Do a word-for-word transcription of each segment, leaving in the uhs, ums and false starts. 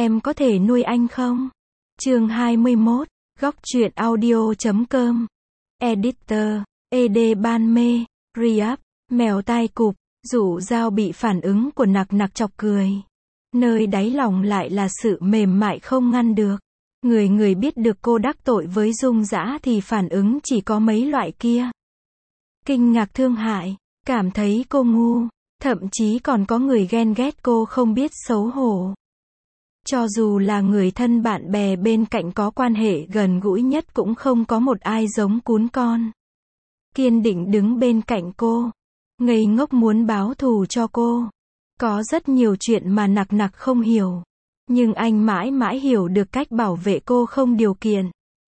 em có thể nuôi anh không? Chương hai mươi mốt, góc truyện audio chấm com. Editor, ed ban mê, re-up, mèo tai cụp, Dụ Dao bị phản ứng của Nặc Nặc chọc cười. Nơi đáy lòng lại là sự mềm mại không ngăn được. Người người biết được cô đắc tội với Dung Dã thì phản ứng chỉ có mấy loại kia. Kinh ngạc, thương hại, cảm thấy cô ngu, thậm chí còn có người ghen ghét cô không biết xấu hổ. Cho dù là người thân bạn bè bên cạnh có quan hệ gần gũi nhất cũng không có một ai giống cún con. Kiên định đứng bên cạnh cô, ngây ngốc muốn báo thù cho cô. Có rất nhiều chuyện mà Nặc Nặc không hiểu, nhưng anh mãi mãi hiểu được cách bảo vệ cô không điều kiện.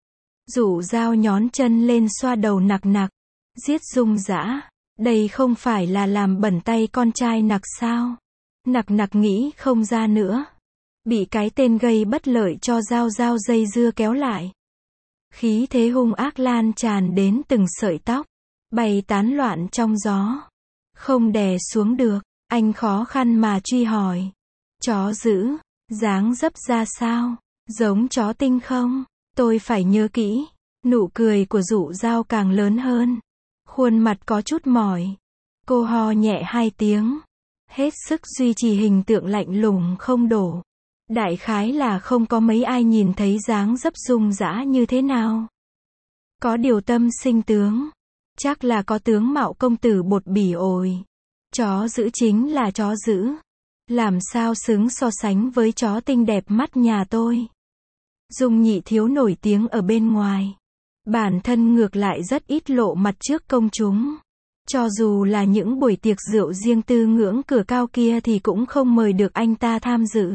Dụ Dao nhón chân lên xoa đầu Nặc Nặc. Giết Dung Dã, đây không phải là làm bẩn tay con trai Nặc sao? Nặc Nặc nghĩ không ra nữa. Bị cái tên gây bất lợi cho Dao Dao dây dưa kéo lại. Khí thế hung ác lan tràn đến từng sợi tóc, bay tán loạn trong gió. Không đè xuống được, anh khó khăn mà truy hỏi. Chó dữ, dáng dấp ra sao? Giống chó tinh không? Tôi phải nhớ kỹ. Nụ cười của Dụ Dao càng lớn hơn. Khuôn mặt có chút mỏi. Cô ho nhẹ hai tiếng. Hết sức duy trì hình tượng lạnh lùng không đổ. Đại khái là không có mấy ai nhìn thấy dáng dấp Dung Dã như thế nào. Có điều tâm sinh tướng. Chắc là có tướng mạo công tử bột bỉ ổi. Chó dữ chính là chó dữ. Làm sao xứng so sánh với chó tinh đẹp mắt nhà tôi. Dung Nhị Thiếu nổi tiếng ở bên ngoài. Bản thân ngược lại rất ít lộ mặt trước công chúng. Cho dù là những buổi tiệc rượu riêng tư ngưỡng cửa cao kia thì cũng không mời được anh ta tham dự.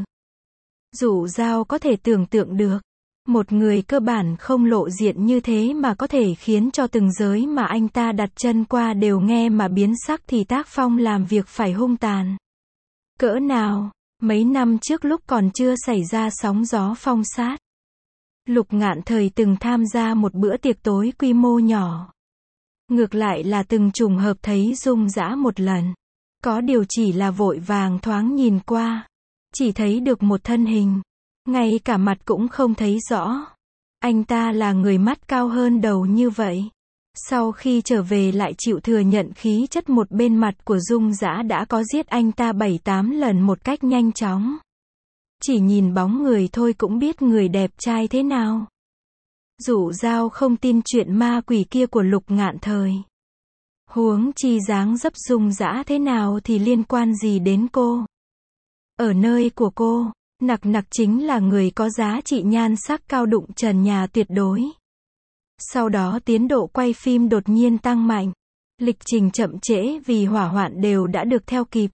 Dụ Dao có thể tưởng tượng được. Một người cơ bản không lộ diện như thế mà có thể khiến cho từng giới mà anh ta đặt chân qua đều nghe mà biến sắc thì tác phong làm việc phải hung tàn. Cỡ nào, mấy năm trước lúc còn chưa xảy ra sóng gió phong sát. Lục Ngạn Thời từng tham gia một bữa tiệc tối quy mô nhỏ. Ngược lại là từng trùng hợp thấy Dung Dã một lần. Có điều chỉ là vội vàng thoáng nhìn qua. Chỉ thấy được một thân hình. Ngay cả mặt cũng không thấy rõ. Anh ta là người mắt cao hơn đầu như vậy. Sau khi trở về lại chịu thừa nhận khí chất một bên mặt của Dung Dã đã có giết anh ta bảy tám lần một cách nhanh chóng. Chỉ nhìn bóng người thôi cũng biết người đẹp trai thế nào. Dụ Dao không tin chuyện ma quỷ kia của Lục Ngạn Thời. Huống chi dáng dấp Dung Dã thế nào thì liên quan gì đến cô. Ở nơi của cô, Nặc Nặc chính là người có giá trị nhan sắc cao đụng trần nhà tuyệt đối. Sau đó tiến độ quay phim đột nhiên tăng mạnh. Lịch trình chậm trễ vì hỏa hoạn đều đã được theo kịp.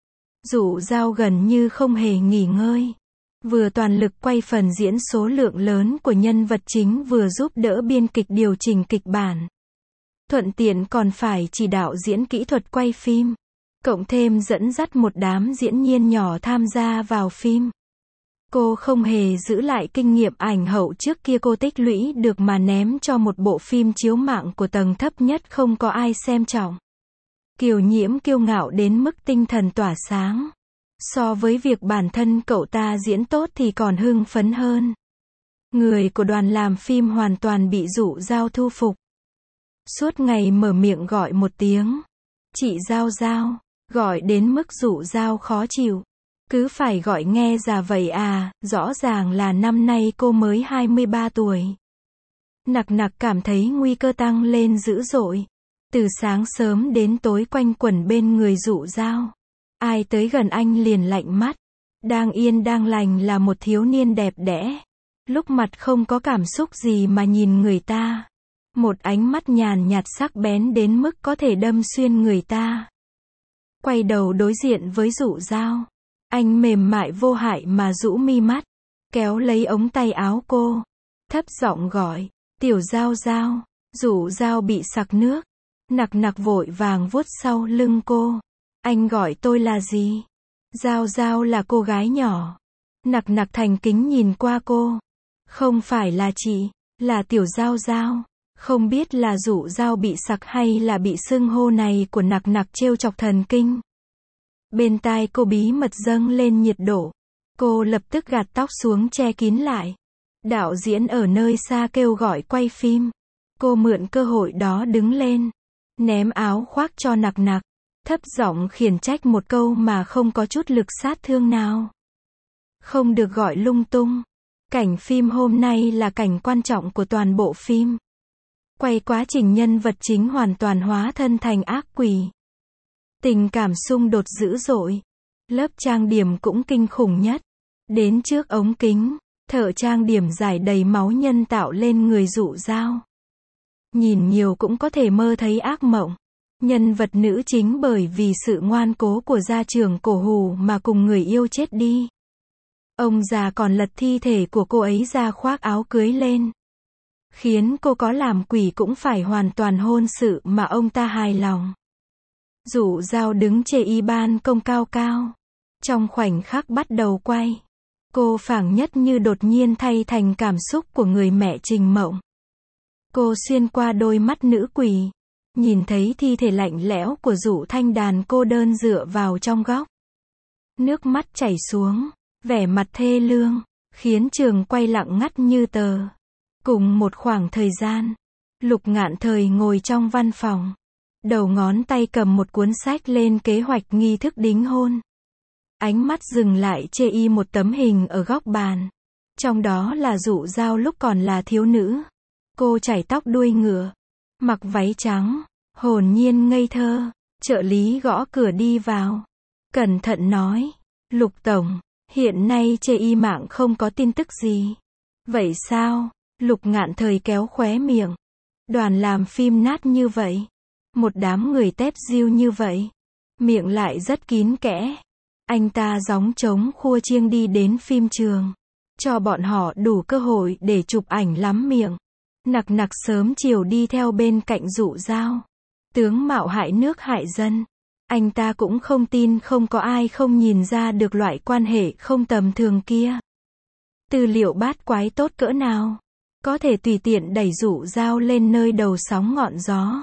Dụ Dao gần như không hề nghỉ ngơi. Vừa toàn lực quay phần diễn số lượng lớn của nhân vật chính vừa giúp đỡ biên kịch điều chỉnh kịch bản. Thuận tiện còn phải chỉ đạo diễn kỹ thuật quay phim. Cộng thêm dẫn dắt một đám diễn viên nhỏ tham gia vào phim. Cô không hề giữ lại kinh nghiệm ảnh hậu trước kia cô tích lũy được mà ném cho một bộ phim chiếu mạng của tầng thấp nhất không có ai xem trọng. Kiều Nhiễm kiêu ngạo đến mức tinh thần tỏa sáng. So với việc bản thân cậu ta diễn tốt thì còn hưng phấn hơn. Người của đoàn làm phim hoàn toàn bị Dụ Dao thu phục. Suốt ngày mở miệng gọi một tiếng. Chị Dao Dao, gọi đến mức Dụ Dao khó chịu. Cứ phải gọi nghe già vậy à, rõ ràng là năm nay cô mới hai mươi ba tuổi. Nặc Nặc cảm thấy nguy cơ tăng lên dữ dội. Từ sáng sớm đến tối quanh quẩn bên người Dụ Dao. Ai tới gần anh liền lạnh mắt. Đang yên đang lành là một thiếu niên đẹp đẽ. Lúc mặt không có cảm xúc gì mà nhìn người ta. Một ánh mắt nhàn nhạt sắc bén đến mức có thể đâm xuyên người ta. Quay đầu đối diện với Dụ Dao. Anh mềm mại vô hại mà rũ mi mắt. Kéo lấy ống tay áo cô. Thấp giọng gọi. Tiểu Dao Dao. Dụ Dao bị sặc nước. Nặc Nặc vội vàng vuốt sau lưng cô. Anh gọi tôi là gì? Dao Dao là cô gái nhỏ. Nặc Nặc thành kính nhìn qua cô. Không phải là chị, là Tiểu Dao Dao. Không biết là Dụ Dao bị sặc hay là bị xưng hô này của Nặc Nặc trêu chọc thần kinh. Bên tai cô bí mật dâng lên nhiệt độ. Cô lập tức gạt tóc xuống che kín lại. Đạo diễn ở nơi xa kêu gọi quay phim. Cô mượn cơ hội đó đứng lên, ném áo khoác cho nặc nặc, thấp giọng khiển trách một câu mà không có chút lực sát thương nào. Không được gọi lung tung. Cảnh phim hôm nay là cảnh quan trọng của toàn bộ phim. Quay quá trình nhân vật chính hoàn toàn hóa thân thành ác quỷ. Tình cảm xung đột dữ dội. Lớp trang điểm cũng kinh khủng nhất. Đến trước ống kính, thợ trang điểm rải đầy máu nhân tạo lên người Dụ Dao. Nhìn nhiều cũng có thể mơ thấy ác mộng. Nhân vật nữ chính bởi vì sự ngoan cố của gia trưởng cổ hủ mà cùng người yêu chết đi. Ông già còn lật thi thể của cô ấy ra khoác áo cưới lên. Khiến cô có làm quỷ cũng phải hoàn toàn hôn sự mà ông ta hài lòng. Dụ Dao đứng trên y ban công cao cao. Trong khoảnh khắc bắt đầu quay, cô phảng nhất như đột nhiên thay thành cảm xúc của người mẹ Trình Mộng. Cô xuyên qua đôi mắt nữ quỷ, nhìn thấy thi thể lạnh lẽo của Dụ Thanh Đàn cô đơn dựa vào trong góc. Nước mắt chảy xuống, vẻ mặt thê lương, khiến trường quay lặng ngắt như tờ. Cùng một khoảng thời gian, Lục Ngạn Thời ngồi trong văn phòng. Đầu ngón tay cầm một cuốn sách lên kế hoạch nghi thức đính hôn. Ánh mắt dừng lại chê y một tấm hình ở góc bàn. Trong đó là Dụ Dao lúc còn là thiếu nữ. Cô chải tóc đuôi ngựa, mặc váy trắng, hồn nhiên ngây thơ. Trợ lý gõ cửa đi vào. Cẩn thận nói, Lục Tổng, hiện nay chê y mạng không có tin tức gì. Vậy sao? Lục Ngạn Thời kéo khóe miệng. Đoàn làm phim nát như vậy. Một đám người tép diêu như vậy. Miệng lại rất kín kẽ. Anh ta gióng trống khua chiêng đi đến phim trường. Cho bọn họ đủ cơ hội để chụp ảnh lắm miệng. Nặc nặc sớm chiều đi theo bên cạnh Dụ Dao. Tướng mạo hại nước hại dân. Anh ta cũng không tin không có ai không nhìn ra được loại quan hệ không tầm thường kia. Tư liệu bát quái tốt cỡ nào. Có thể tùy tiện đẩy Dụ Dao lên nơi đầu sóng ngọn gió.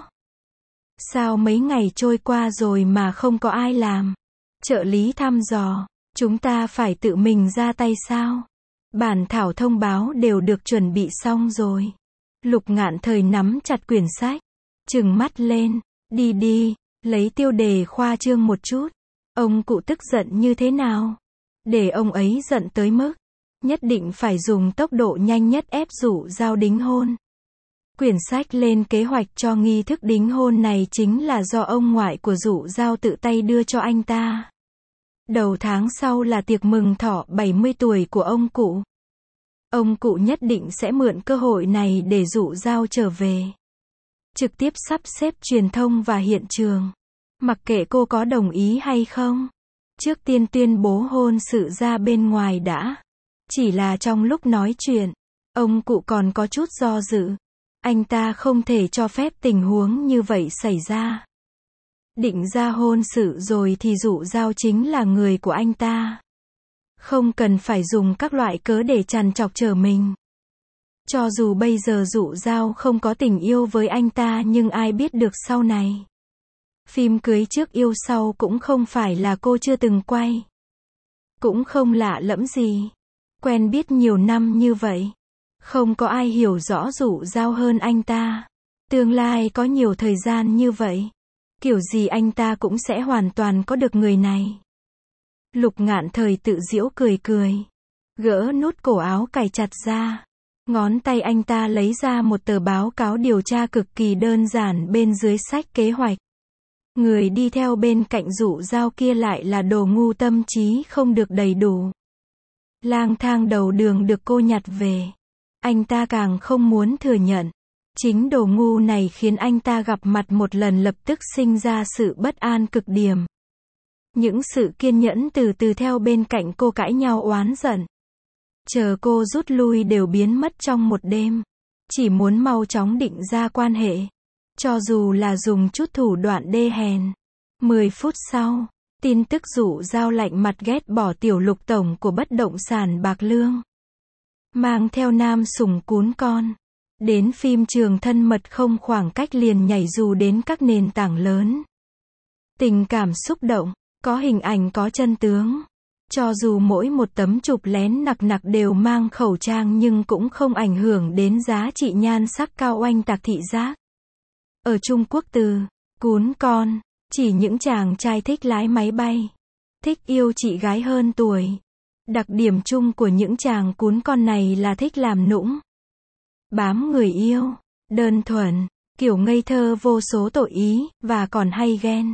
Sao mấy ngày trôi qua rồi mà không có ai làm? Trợ lý thăm dò, chúng ta phải tự mình ra tay sao? Bản thảo thông báo đều được chuẩn bị xong rồi. Lục Ngạn Thời nắm chặt quyển sách, trừng mắt lên, đi đi, lấy tiêu đề khoa trương một chút. Ông cụ tức giận như thế nào? Để ông ấy giận tới mức, nhất định phải dùng tốc độ nhanh nhất ép Dụ Dao đính hôn. Quyển sách lên kế hoạch cho nghi thức đính hôn này chính là do ông ngoại của Dụ Dao tự tay đưa cho anh ta. Đầu tháng sau là tiệc mừng thọ bảy mươi tuổi của ông cụ. Ông cụ nhất định sẽ mượn cơ hội này để Dụ Dao trở về. Trực tiếp sắp xếp truyền thông và hiện trường. Mặc kệ cô có đồng ý hay không. Trước tiên tuyên bố hôn sự ra bên ngoài đã. Chỉ là trong lúc nói chuyện, ông cụ còn có chút do dự. Anh ta không thể cho phép tình huống như vậy xảy ra. Định ra hôn sự rồi thì Dụ Dao chính là người của anh ta. Không cần phải dùng các loại cớ để trằn trọc trở mình. Cho dù bây giờ Dụ Dao không có tình yêu với anh ta nhưng ai biết được sau này. Phim cưới trước yêu sau cũng không phải là cô chưa từng quay. Cũng không lạ lẫm gì. Quen biết nhiều năm như vậy. Không có ai hiểu rõ Dụ Dao hơn anh ta. Tương lai có nhiều thời gian như vậy. Kiểu gì anh ta cũng sẽ hoàn toàn có được người này. Lục Ngạn Thời tự giễu cười cười. Gỡ nút cổ áo cài chặt ra. Ngón tay anh ta lấy ra một tờ báo cáo điều tra cực kỳ đơn giản bên dưới sách kế hoạch. Người đi theo bên cạnh Dụ Dao kia lại là đồ ngu tâm trí không được đầy đủ. Lang thang đầu đường được cô nhặt về. Anh ta càng không muốn thừa nhận. Chính đồ ngu này khiến anh ta gặp mặt một lần lập tức sinh ra sự bất an cực điểm. Những sự kiên nhẫn từ từ theo bên cạnh cô cãi nhau oán giận. Chờ cô rút lui đều biến mất trong một đêm. Chỉ muốn mau chóng định ra quan hệ. Cho dù là dùng chút thủ đoạn đê hèn. Mười phút sau, tin tức Dụ Dao lạnh mặt ghét bỏ tiểu Lục tổng của bất động sản Bạc Lương. Mang theo nam sủng cún con. Đến phim trường thân mật không khoảng cách liền nhảy dù đến các nền tảng lớn. Tình cảm xúc động, có hình ảnh có chân tướng. Cho dù mỗi một tấm chụp lén nặc nặc đều mang khẩu trang nhưng cũng không ảnh hưởng đến giá trị nhan sắc cao oanh tạc thị giác. Ở Trung Quốc từ cún con, chỉ những chàng trai thích lái máy bay, thích yêu chị gái hơn tuổi. Đặc điểm chung của những chàng cún con này là thích làm nũng, bám người yêu, đơn thuần, kiểu ngây thơ vô số tội ý, và còn hay ghen.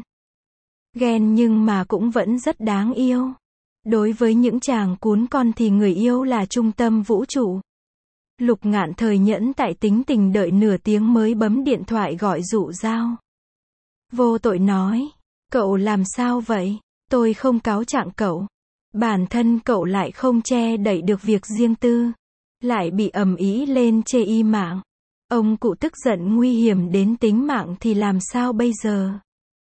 Ghen nhưng mà cũng vẫn rất đáng yêu. Đối với những chàng cún con thì người yêu là trung tâm vũ trụ. Lục Ngạn Thời nhẫn tại tính tình đợi nửa tiếng mới bấm điện thoại gọi Dụ Dao. Vô tội nói, cậu làm sao vậy? Tôi không cáo trạng cậu. Bản thân cậu lại không che đậy được việc riêng tư, lại bị ầm ĩ lên chê y mạng. Ông cụ tức giận nguy hiểm đến tính mạng thì làm sao bây giờ?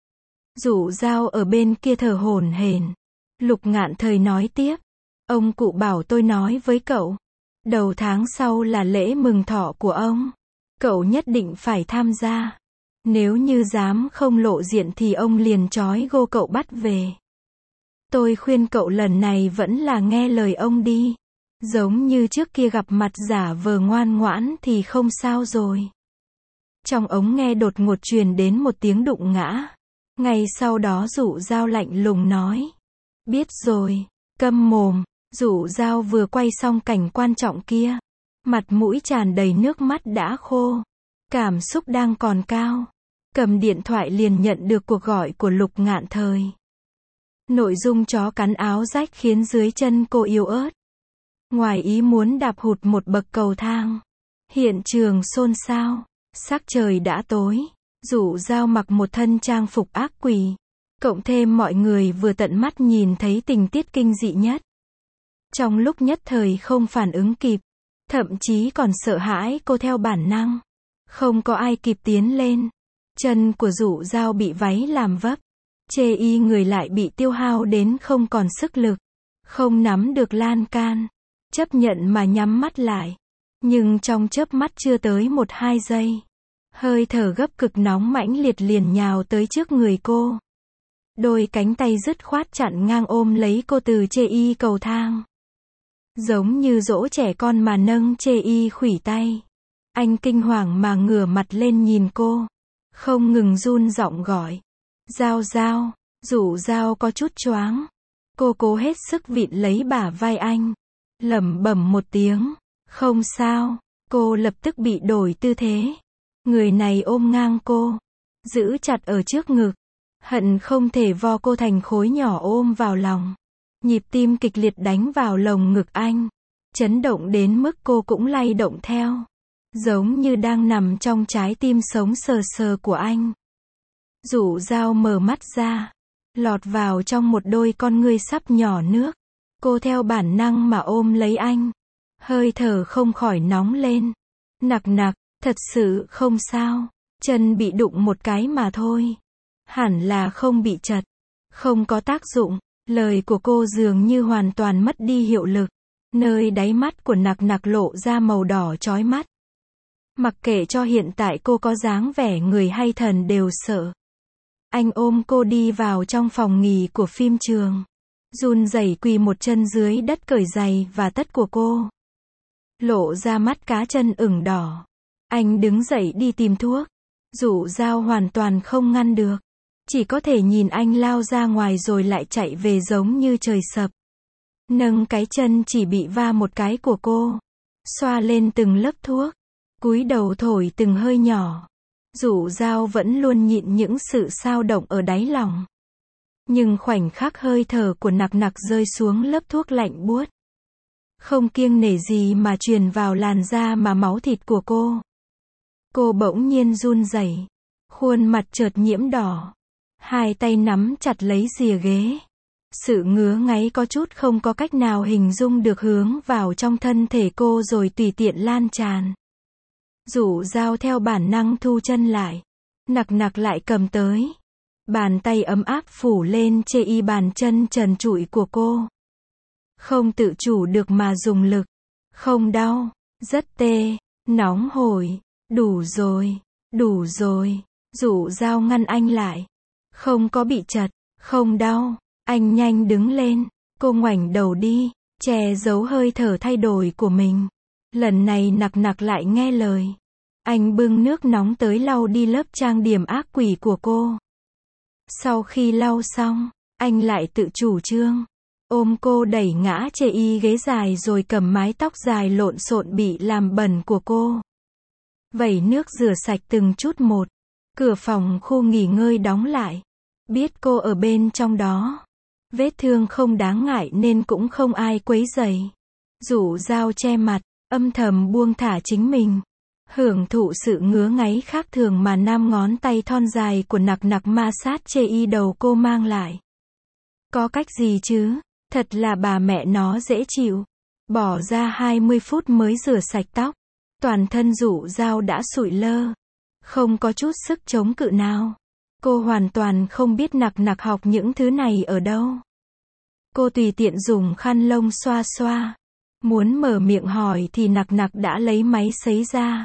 Dụ Dao ở bên kia thở hổn hển. Lục Ngạn Thời nói tiếp, ông cụ bảo tôi nói với cậu, đầu tháng sau là lễ mừng thọ của ông. Cậu nhất định phải tham gia. Nếu như dám không lộ diện thì ông liền trói gô cậu bắt về. Tôi khuyên cậu lần này vẫn là nghe lời ông đi. Giống như trước kia gặp mặt giả vờ ngoan ngoãn thì không sao rồi. Trong ống nghe đột ngột truyền đến một tiếng đụng ngã. Ngay sau đó Dụ Dao lạnh lùng nói, biết rồi, câm mồm. Dụ Dao vừa quay xong cảnh quan trọng kia, mặt mũi tràn đầy nước mắt đã khô, cảm xúc đang còn cao. Cầm điện thoại liền nhận được cuộc gọi của Lục Ngạn Thời. Nội dung chó cắn áo rách khiến dưới chân cô yếu ớt. Ngoài ý muốn đạp hụt một bậc cầu thang. Hiện trường xôn xao. Sắc trời đã tối. Dụ Dao mặc một thân trang phục ác quỷ. Cộng thêm mọi người vừa tận mắt nhìn thấy tình tiết kinh dị nhất. Trong lúc nhất thời không phản ứng kịp. Thậm chí còn sợ hãi cô theo bản năng. Không có ai kịp tiến lên. Chân của Dụ Dao bị váy làm vấp. Chê y người lại bị tiêu hao đến không còn sức lực. Không nắm được lan can. Chấp nhận mà nhắm mắt lại. Nhưng trong chớp mắt chưa tới một hai giây. Hơi thở gấp cực nóng mãnh liệt liền nhào tới trước người cô. Đôi cánh tay dứt khoát chặn ngang ôm lấy cô từ chê y cầu thang. Giống như dỗ trẻ con mà nâng chê y khuỷu tay. Anh kinh hoàng mà ngửa mặt lên nhìn cô. Không ngừng run giọng gọi. Dao Dao. Dụ Dao có chút choáng. Cô cố hết sức vịn lấy bả vai anh. Lẩm bẩm một tiếng. Không sao. Cô lập tức bị đổi tư thế. Người này ôm ngang cô. Giữ chặt ở trước ngực. Hận không thể vo cô thành khối nhỏ ôm vào lòng. Nhịp tim kịch liệt đánh vào lồng ngực anh. Chấn động đến mức cô cũng lay động theo. Giống như đang nằm trong trái tim sống sờ sờ của anh. Dụ Dao mở mắt ra. Lọt vào trong một đôi con ngươi sắp nhỏ nước. Cô theo bản năng mà ôm lấy anh. Hơi thở không khỏi nóng lên. Nặc nặc, thật sự không sao. Chân bị đụng một cái mà thôi. Hẳn là không bị trật. Không có tác dụng. Lời của cô dường như hoàn toàn mất đi hiệu lực. Nơi đáy mắt của nặc nặc lộ ra màu đỏ chói mắt. Mặc kệ cho hiện tại cô có dáng vẻ người hay thần đều sợ. Anh ôm cô đi vào trong phòng nghỉ của phim trường. Run rẩy quỳ một chân dưới đất cởi giày và tất của cô. Lộ ra mắt cá chân ửng đỏ. Anh đứng dậy đi tìm thuốc. Dụ Dao hoàn toàn không ngăn được. Chỉ có thể nhìn anh lao ra ngoài rồi lại chạy về giống như trời sập. Nâng cái chân chỉ bị va một cái của cô. Xoa lên từng lớp thuốc. Cúi đầu thổi từng hơi nhỏ. Dụ Dao vẫn luôn nhịn những sự xao động ở đáy lòng. Nhưng khoảnh khắc hơi thở của nặc nặc rơi xuống lớp thuốc lạnh buốt. Không kiêng nể gì mà truyền vào làn da mà máu thịt của cô. Cô bỗng nhiên run rẩy. Khuôn mặt chợt nhiễm đỏ. Hai tay nắm chặt lấy rìa ghế. Sự ngứa ngáy có chút không có cách nào hình dung được hướng vào trong thân thể cô rồi tùy tiện lan tràn. Dụ Dao theo bản năng thu chân lại. Nặc nặc lại cầm tới. Bàn tay ấm áp phủ lên chê y bàn chân trần trụi của cô. Không tự chủ được mà dùng lực. Không đau. Rất tê. Nóng hổi. Đủ rồi. Đủ rồi. Dụ Dao ngăn anh lại. Không có bị chật. Không đau. Anh nhanh đứng lên. Cô ngoảnh đầu đi, che giấu hơi thở thay đổi của mình. Lần này nặc nặc lại nghe lời. Anh bưng nước nóng tới lau đi lớp trang điểm ác quỷ của cô. Sau khi lau xong, anh lại tự chủ trương. Ôm cô đẩy ngã chê y ghế dài rồi cầm mái tóc dài lộn xộn bị làm bẩn của cô. Vẩy nước rửa sạch từng chút một. Cửa phòng khu nghỉ ngơi đóng lại. Biết cô ở bên trong đó. Vết thương không đáng ngại nên cũng không ai quấy rầy. Rủ dao che mặt, âm thầm buông thả chính mình. Hưởng thụ sự ngứa ngáy khác thường mà năm ngón tay thon dài của nặc nặc ma sát chê y đầu cô mang lại. Có cách gì chứ? Thật là bà mẹ nó dễ chịu. Bỏ ra hai mươi phút mới rửa sạch tóc. Toàn thân rủ dao đã sụi lơ. Không có chút sức chống cự nào. Cô hoàn toàn không biết nặc nặc học những thứ này ở đâu. Cô tùy tiện dùng khăn lông xoa xoa. Muốn mở miệng hỏi thì nặc nặc đã lấy máy sấy ra.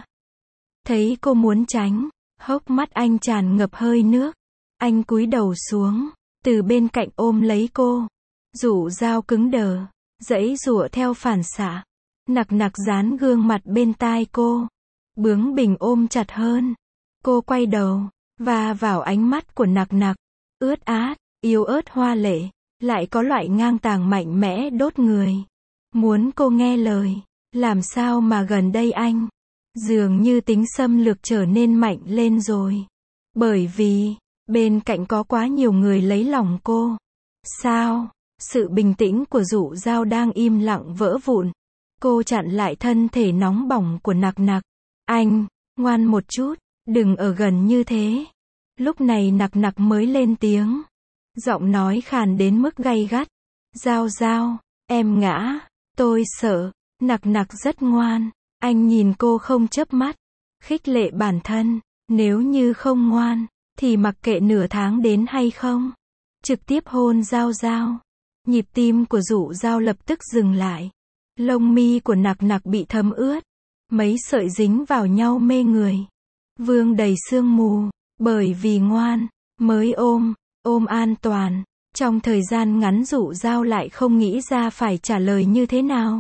Thấy cô muốn tránh, hốc mắt anh tràn ngập hơi nước. Anh cúi đầu xuống, từ bên cạnh ôm lấy cô. Rủ dao cứng đờ, giãy giụa theo phản xạ. Nặc nặc dán gương mặt bên tai cô. Bướng bỉnh ôm chặt hơn. Cô quay đầu, và vào ánh mắt của nặc nặc. Ướt át, yếu ớt hoa lệ, lại có loại ngang tàng mạnh mẽ đốt người. Muốn cô nghe lời, làm sao mà gần đây anh, dường như tính xâm lược trở nên mạnh lên rồi. Bởi vì, bên cạnh có quá nhiều người lấy lòng cô. Sao? Sự bình tĩnh của rủ dao đang im lặng vỡ vụn. Cô chặn lại thân thể nóng bỏng của nặc nặc. Anh, ngoan một chút, đừng ở gần như thế. Lúc này nặc nặc mới lên tiếng. Giọng nói khàn đến mức gay gắt. Dao dao, em ngã, tôi sợ. Nặc nặc rất ngoan. Anh nhìn cô không chớp mắt. Khích lệ bản thân. Nếu như không ngoan, thì mặc kệ nửa tháng đến hay không. Trực tiếp hôn dao dao. Nhịp tim của rủ dao lập tức dừng lại. Lông mi của nặc nặc bị thấm ướt. Mấy sợi dính vào nhau mê người. Vương đầy sương mù. Bởi vì ngoan, mới ôm, ôm an toàn. Trong thời gian ngắn rủ dao lại không nghĩ ra phải trả lời như thế nào.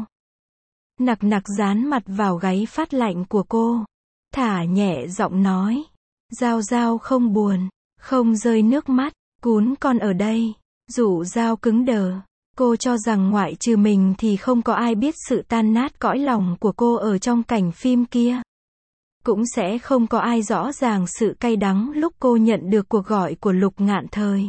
Nặc nặc dán mặt vào gáy phát lạnh của cô. Thả nhẹ giọng nói. Dao dao không buồn, không rơi nước mắt, cún con ở đây. Rủ dao cứng đờ. Cô cho rằng ngoại trừ mình thì không có ai biết sự tan nát cõi lòng của cô ở trong cảnh phim kia. Cũng sẽ không có ai rõ ràng sự cay đắng lúc cô nhận được cuộc gọi của Lục Ngạn Thời.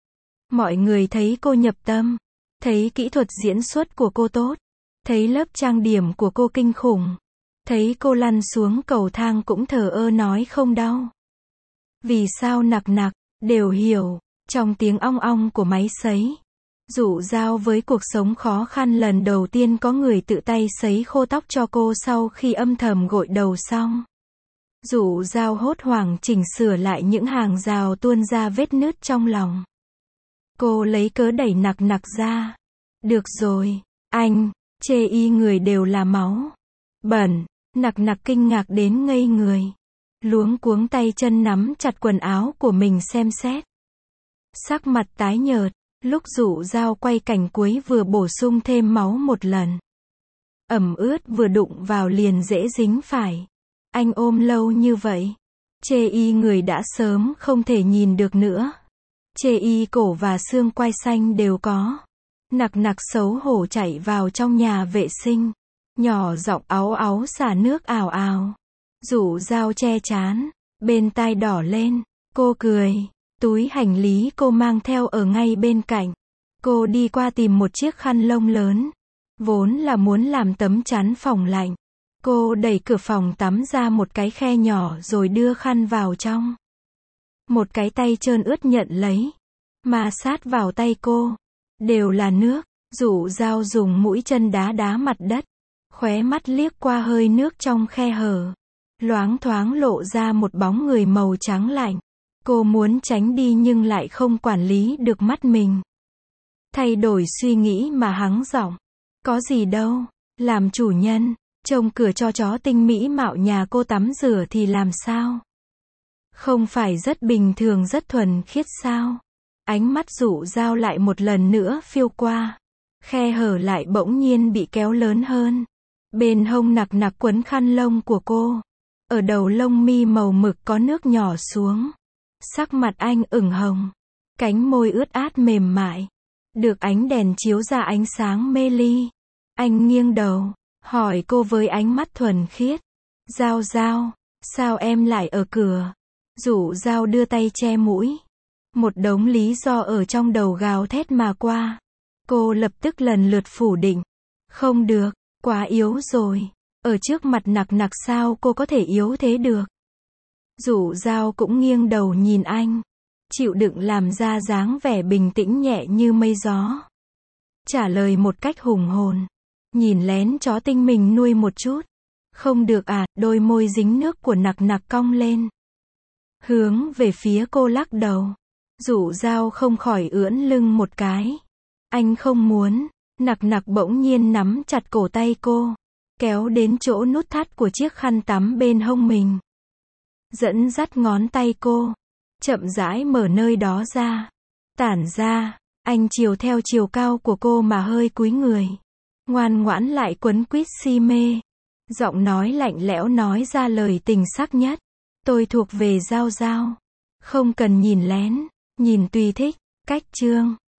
Mọi người thấy cô nhập tâm, thấy kỹ thuật diễn xuất của cô tốt, thấy lớp trang điểm của cô kinh khủng, thấy cô lăn xuống cầu thang cũng thờ ơ nói không đau. Vì sao nặc nặc, đều hiểu, trong tiếng ong ong của máy sấy. Rủ dao với cuộc sống khó khăn lần đầu tiên có người tự tay sấy khô tóc cho cô sau khi âm thầm gội đầu xong. Rủ dao hốt hoảng chỉnh sửa lại những hàng rào tuôn ra vết nứt trong lòng. Cô lấy cớ đẩy nặc nặc ra. Được rồi, anh, chê y người đều là máu. Bẩn, nặc nặc kinh ngạc đến ngây người. Luống cuống tay chân nắm chặt quần áo của mình xem xét. Sắc mặt tái nhợt, lúc rủ dao quay cảnh cuối vừa bổ sung thêm máu một lần. Ẩm ướt vừa đụng vào liền dễ dính phải. Anh ôm lâu như vậy. Chê y người đã sớm không thể nhìn được nữa. Chê y cổ và xương quai xanh đều có. Nặc nặc xấu hổ chạy vào trong nhà vệ sinh. Nhỏ giọng áu áu xả nước ào ào. Rủ dao che chán. Bên tai đỏ lên. Cô cười. Túi hành lý cô mang theo ở ngay bên cạnh. Cô đi qua tìm một chiếc khăn lông lớn. Vốn là muốn làm tấm chắn phòng lạnh. Cô đẩy cửa phòng tắm ra một cái khe nhỏ rồi đưa khăn vào trong. Một cái tay trơn ướt nhận lấy. Mà sát vào tay cô. Đều là nước. Rủ dao dùng mũi chân đá đá mặt đất. Khóe mắt liếc qua hơi nước trong khe hở. Loáng thoáng lộ ra một bóng người màu trắng lạnh. Cô muốn tránh đi nhưng lại không quản lý được mắt mình. Thay đổi suy nghĩ mà hắng giọng. Có gì đâu, làm chủ nhân, trông cửa cho chó tinh mỹ mạo nhà cô tắm rửa thì làm sao? Không phải rất bình thường rất thuần khiết sao? Ánh mắt rủ dao lại một lần nữa phiêu qua. Khe hở lại bỗng nhiên bị kéo lớn hơn. Bên hông nặc nặc quấn khăn lông của cô. Ở đầu lông mi màu mực có nước nhỏ xuống. Sắc mặt anh ửng hồng. Cánh môi ướt át mềm mại. Được ánh đèn chiếu ra ánh sáng mê ly. Anh nghiêng đầu, hỏi cô với ánh mắt thuần khiết. Giao Giao, sao em lại ở cửa? Dụ Giao đưa tay che mũi. Một đống lý do ở trong đầu gào thét mà qua. Cô lập tức lần lượt phủ định. Không được, quá yếu rồi. Ở trước mặt nặc nặc sao cô có thể yếu thế được? Dụ Giao cũng nghiêng đầu nhìn anh. Chịu đựng làm ra dáng vẻ bình tĩnh nhẹ như mây gió. Trả lời một cách hùng hồn. Nhìn lén chó tinh mình nuôi một chút. Không được à, đôi môi dính nước của nặc nặc cong lên. Hướng về phía cô lắc đầu. Dụ Giao không khỏi ưỡn lưng một cái. Anh không muốn. Nặc nặc bỗng nhiên nắm chặt cổ tay cô. Kéo đến chỗ nút thắt của chiếc khăn tắm bên hông mình. Dẫn dắt ngón tay cô. Chậm rãi mở nơi đó ra. Tản ra. Anh chiều theo chiều cao của cô mà hơi cúi người. Ngoan ngoãn lại quấn quýt si mê. Giọng nói lạnh lẽo nói ra lời tình sắc nhất. Tôi thuộc về Giao Giao. Không cần nhìn lén. Nhìn tùy thích. Cách chương